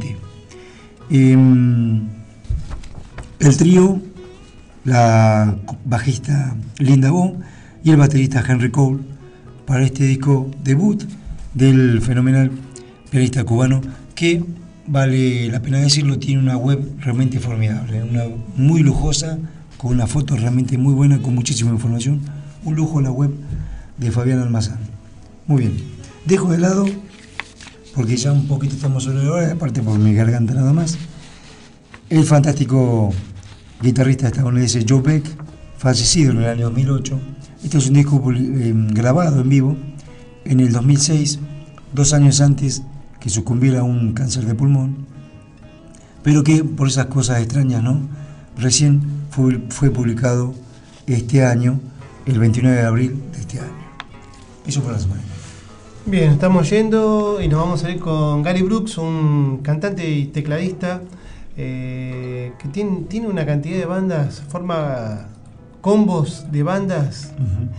El trío, la bajista Linda Bo y el baterista Henry Cole, para este disco debut del fenomenal pianista cubano, que vale la pena decirlo, tiene una web realmente formidable, una muy lujosa, con una foto realmente muy buena, con muchísima información. Un lujo la web de Fabián Almazán. Muy bien, dejo de lado, porque ya un poquito estamos sobre la hora, aparte por mi garganta nada más, el fantástico guitarrista estadounidense Joe Beck, fallecido en el año 2008. Este es un disco grabado en vivo en el 2006, 2 años antes que sucumbiera a un cáncer de pulmón, pero que por esas cosas extrañas, ¿no?, recién fue publicado este año, el 29 de abril de este año. Eso fue la semana. Bien, estamos yendo y nos vamos a ir con Gary Brooks, un cantante y tecladista que tiene una cantidad de bandas, forma combos de bandas,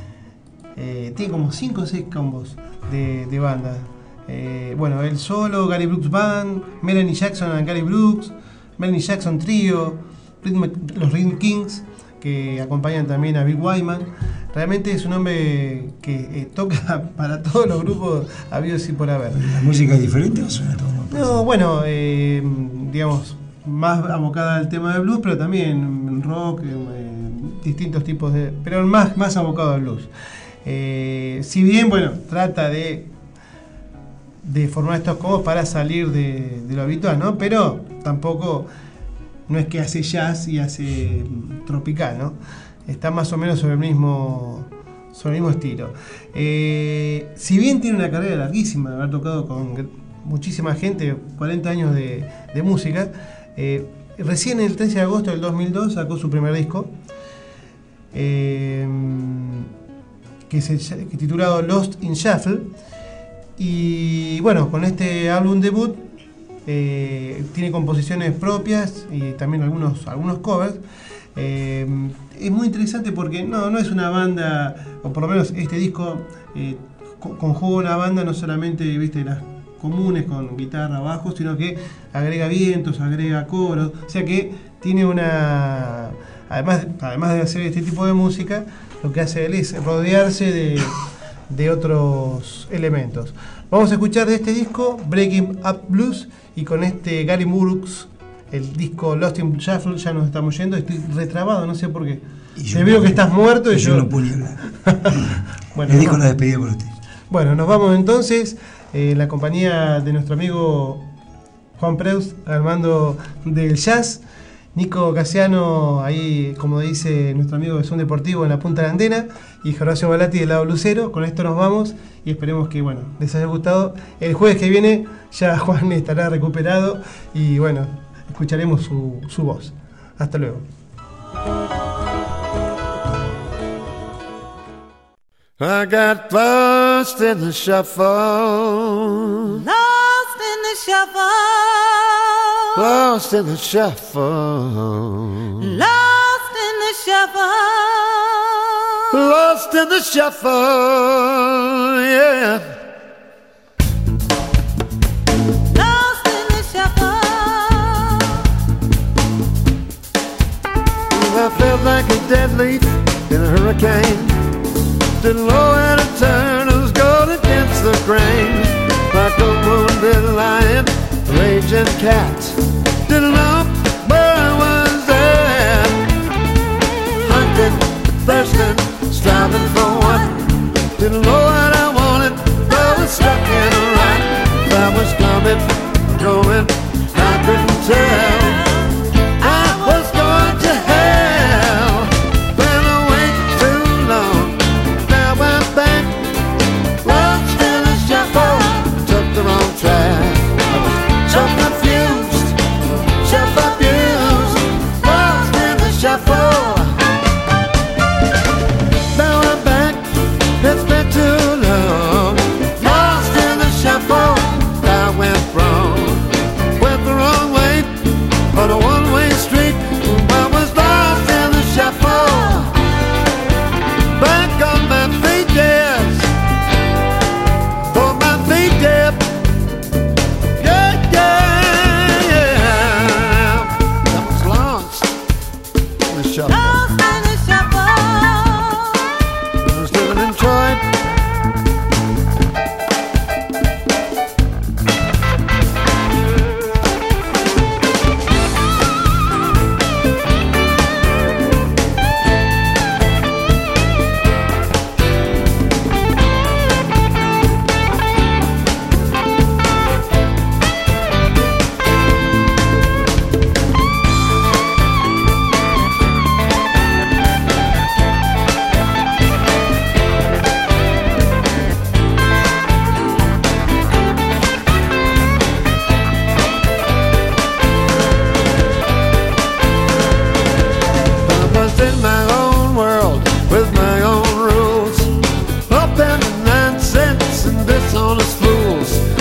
tiene como 5 o 6 combos de bandas. Bueno, él solo, Gary Brooks Band, Melanie Jackson and Gary Brooks, Melanie Jackson Trio, los Rhythm Kings, que acompañan también a Bill Wyman. Realmente es un hombre que toca para todos los grupos habidos y por haber. ¿La música es diferente o suena todo más? No, bueno, digamos, más abocada al tema de blues, pero también rock, distintos tipos de... pero más abocado al blues. Si bien, bueno, trata de formar estos combos para salir de lo habitual, ¿no? Pero tampoco, no es que hace jazz y hace tropical, ¿no? Está más o menos sobre el mismo estilo. Si bien tiene una carrera larguísima, de haber tocado con muchísima gente, 40 años de música, recién el 13 de agosto del 2002 sacó su primer disco, que titulado Lost in Shuffle. Y bueno, con este álbum debut tiene composiciones propias y también algunos covers. Es muy interesante porque no es una banda, o por lo menos este disco conjuga una banda no solamente, viste, las comunes con guitarra, bajo, sino que agrega vientos, agrega coros, o sea que tiene una... Además de hacer este tipo de música, lo que hace él es rodearse de otros elementos. Vamos a escuchar de este disco Breaking Up Blues, y con este Gary Brooks, el disco Lost in Shuffle. Ya nos estamos yendo, estoy retrabado, no sé por qué. Te veo que estás muerto y yo no pude hablar. Bueno, le dijo la despedida por usted. Bueno, nos vamos entonces, en la compañía de nuestro amigo Juan Preus al mando del jazz, Nico Casiano ahí, como dice nuestro amigo de Zoom Deportivo, en la punta de la antena, y Horacio Balati del lado lucero. Con esto nos vamos y esperemos que, bueno, les haya gustado. El jueves que viene ya Juan estará recuperado y, bueno, escucharemos su voz. Hasta luego. I got lost in the shuffle. Lost in the shuffle. Lost in the shuffle. Lost in the shuffle. Lost in the shuffle, yeah. Lost in the shuffle. I felt like a dead leaf in a hurricane. Stood low at a turn and was going against the grain. Like a wounded lion, raging cat. Didn't know where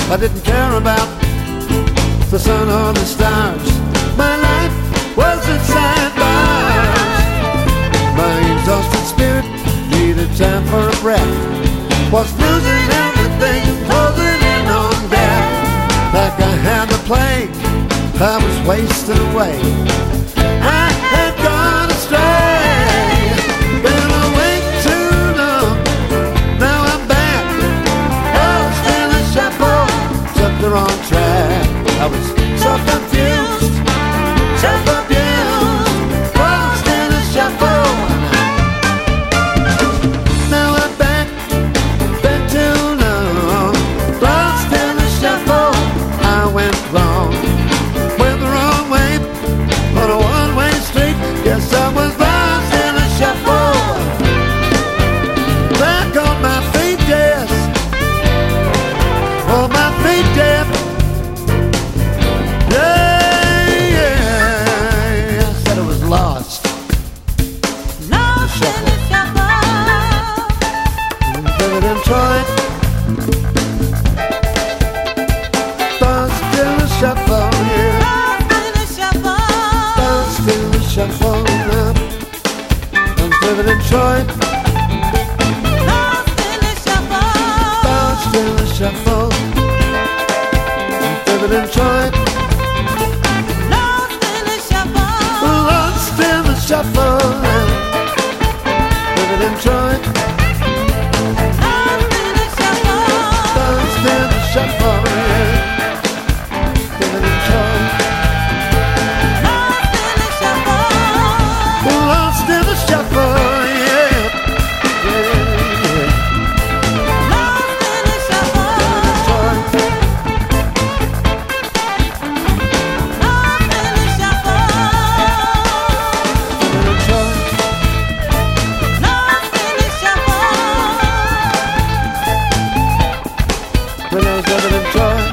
I didn't care about the sun or the stars. My life was inside bars. My exhausted spirit needed time for a breath. Was losing everything, closing in on death. Like I had the plague, I was wasting away. I had gone astray. Been awake too long, now I'm back. Lost in a shuffle, took the wrong track. I was so confused, so abused, lost in a shuffle. Now I'm back, been too long, lost in a shuffle. I went wrong, went the wrong way, on a one-way street. Yes, I was lost in a shuffle. Back on my feet, yes, on my feet, yes. I said I was lost. Lost in the shuffle. Living in Detroit. Lost in the shuffle, yeah. Lost in the shuffle. Lost in the shuffle now. I'm living in Detroit. Lost in the shuffle. Lost in the shuffle. I'm living in Detroit. Lost in the shuffle. Lost in the shuffle. Living in Detroit. Lost in the shuffle. Lost in the shuffle. Living in Detroit. Lost in the shuffle. Lost in the shuffle. Yeah. Lost in the shuffle. Detroit. Lost in the shuffle. Living in Detroit. Lost in the shuffle. When I was living in Detroit.